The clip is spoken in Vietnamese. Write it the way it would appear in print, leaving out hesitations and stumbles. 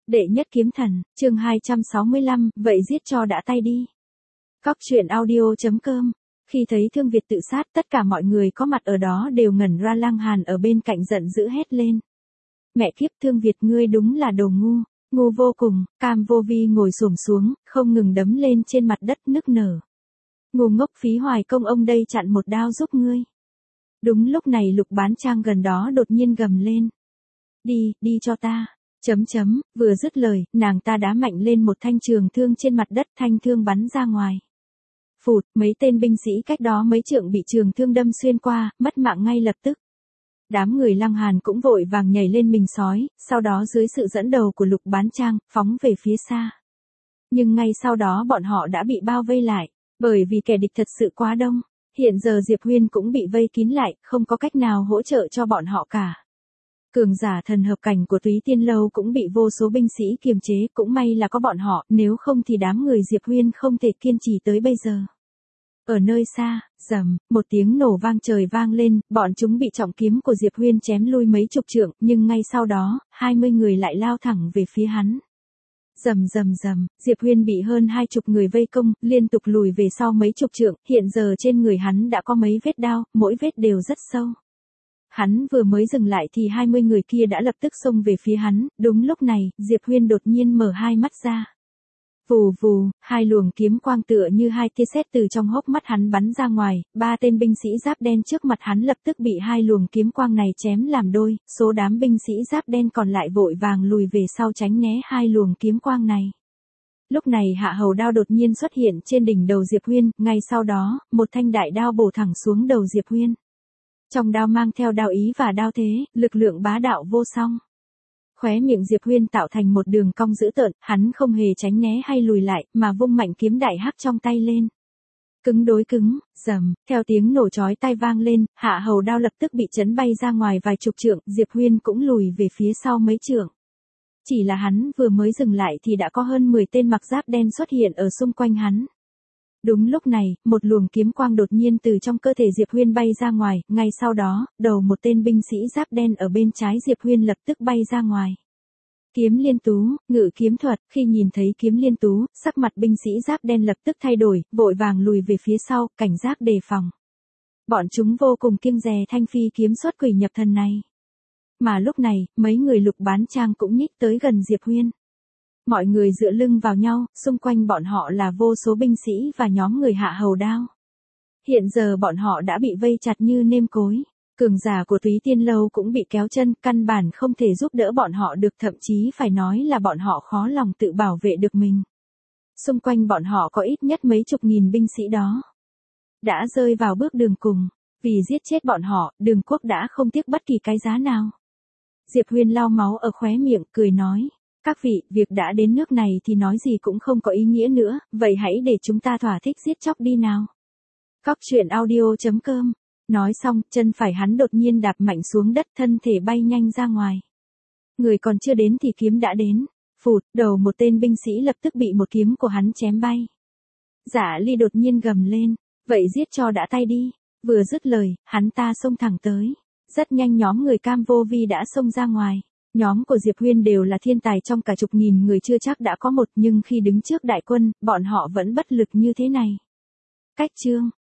Đệ nhất kiếm thần, chương 265, vậy giết cho đã tay đi. Cóc truyện audio.com. Khi thấy Thương Việt tự sát, tất cả mọi người có mặt ở đó đều ngẩn ra. Lăng Hàn ở bên cạnh giận dữ hét lên. Mẹ kiếp, Thương Việt ngươi đúng là đồ ngu, ngu vô cùng. Cam Vô Vi ngồi xổm xuống, không ngừng đấm lên trên mặt đất nức nở. Ngu ngốc, Phí Hoài Công ông đây chặn một đao giúp ngươi. Đúng lúc này Lục Bán Trang gần đó đột nhiên gầm lên. Đi cho ta. Vừa dứt lời, nàng ta đá mạnh lên một thanh trường thương trên mặt đất, thanh thương bắn ra ngoài. Phụt, mấy tên binh sĩ cách đó mấy trượng bị trường thương đâm xuyên qua, mất mạng ngay lập tức. Đám người Lăng Hàn cũng vội vàng nhảy lên mình sói, sau đó dưới sự dẫn đầu của Lục Bán Trang, phóng về phía xa. Nhưng ngay sau đó bọn họ đã bị bao vây lại, bởi vì kẻ địch thật sự quá đông. Hiện giờ Diệp Huyên cũng bị vây kín lại, không có cách nào hỗ trợ cho bọn họ cả. Cường giả thần hợp cảnh của Túy Tiên Lâu cũng bị vô số binh sĩ kiềm chế, cũng may là có bọn họ, nếu không thì đám người Diệp Huyên không thể kiên trì tới bây giờ. Ở nơi xa, rầm, một tiếng nổ vang trời vang lên, bọn chúng bị trọng kiếm của Diệp Huyên chém lui mấy chục trượng, nhưng ngay sau đó, 20 người lại lao thẳng về phía hắn. Rầm, Diệp Huyên bị hơn 20 người vây công, liên tục lùi về sau mấy chục trượng, hiện giờ trên người hắn đã có mấy vết đao, mỗi vết đều rất sâu. Hắn vừa mới dừng lại thì 20 người kia đã lập tức xông về phía hắn, đúng lúc này, Diệp Huyên đột nhiên mở hai mắt ra. Vù vù, hai luồng kiếm quang tựa như hai tia sét từ trong hốc mắt hắn bắn ra ngoài, ba tên binh sĩ giáp đen trước mặt hắn lập tức bị hai luồng kiếm quang này chém làm đôi, số đám binh sĩ giáp đen còn lại vội vàng lùi về sau tránh né hai luồng kiếm quang này. Lúc này Hạ Hầu đao đột nhiên xuất hiện trên đỉnh đầu Diệp Huyên, ngay sau đó, một thanh đại đao bổ thẳng xuống đầu Diệp Huyên. Trong đao mang theo đao ý và đao thế, lực lượng bá đạo vô song. Khóe miệng Diệp Huyên tạo thành một đường cong dữ tợn, hắn không hề tránh né hay lùi lại, mà vung mạnh kiếm đại hắc trong tay lên. Cứng đối cứng, rầm, theo tiếng nổ chói tai vang lên, Hạ Hầu đao lập tức bị chấn bay ra ngoài vài chục trượng, Diệp Huyên cũng lùi về phía sau mấy trượng. Chỉ là hắn vừa mới dừng lại thì đã có hơn 10 tên mặc giáp đen xuất hiện ở xung quanh hắn. Đúng lúc này, một luồng kiếm quang đột nhiên từ trong cơ thể Diệp Huyên bay ra ngoài, ngay sau đó, đầu một tên binh sĩ giáp đen ở bên trái Diệp Huyên lập tức bay ra ngoài. Kiếm liên tú, ngự kiếm thuật, khi nhìn thấy kiếm liên tú, sắc mặt binh sĩ giáp đen lập tức thay đổi, vội vàng lùi về phía sau, cảnh giác đề phòng. Bọn chúng vô cùng kiêng dè thanh phi kiếm xuất quỷ nhập thần này. Mà lúc này, mấy người Lục Bán Trang cũng nhích tới gần Diệp Huyên. Mọi người dựa lưng vào nhau, xung quanh bọn họ là vô số binh sĩ và nhóm người Hạ Hầu đao. Hiện giờ bọn họ đã bị vây chặt như nêm cối. Cường giả của Túy Tiên Lâu cũng bị kéo chân, căn bản không thể giúp đỡ bọn họ được, thậm chí phải nói là bọn họ khó lòng tự bảo vệ được mình. Xung quanh bọn họ có ít nhất mấy chục nghìn binh sĩ đó. Đã rơi vào bước đường cùng. Vì giết chết bọn họ, Đường Quốc đã không tiếc bất kỳ cái giá nào. Diệp Huyên lau máu ở khóe miệng, cười nói. Các vị, việc đã đến nước này thì nói gì cũng không có ý nghĩa nữa, vậy hãy để chúng ta thỏa thích giết chóc đi nào. Cóc truyện audio.com. Nói xong, chân phải hắn đột nhiên đạp mạnh xuống đất, thân thể bay nhanh ra ngoài. Người còn chưa đến thì kiếm đã đến. Phụt, đầu một tên binh sĩ lập tức bị một kiếm của hắn chém bay. Giả Ly đột nhiên gầm lên, vậy giết cho đã tay đi. Vừa dứt lời, hắn ta xông thẳng tới. Rất nhanh nhóm người Cam Vô Vi đã xông ra ngoài. Nhóm của Diệp Huyên đều là thiên tài trong cả chục nghìn người, chưa chắc đã có một, nhưng khi đứng trước đại quân, bọn họ vẫn bất lực như thế này. Cách chương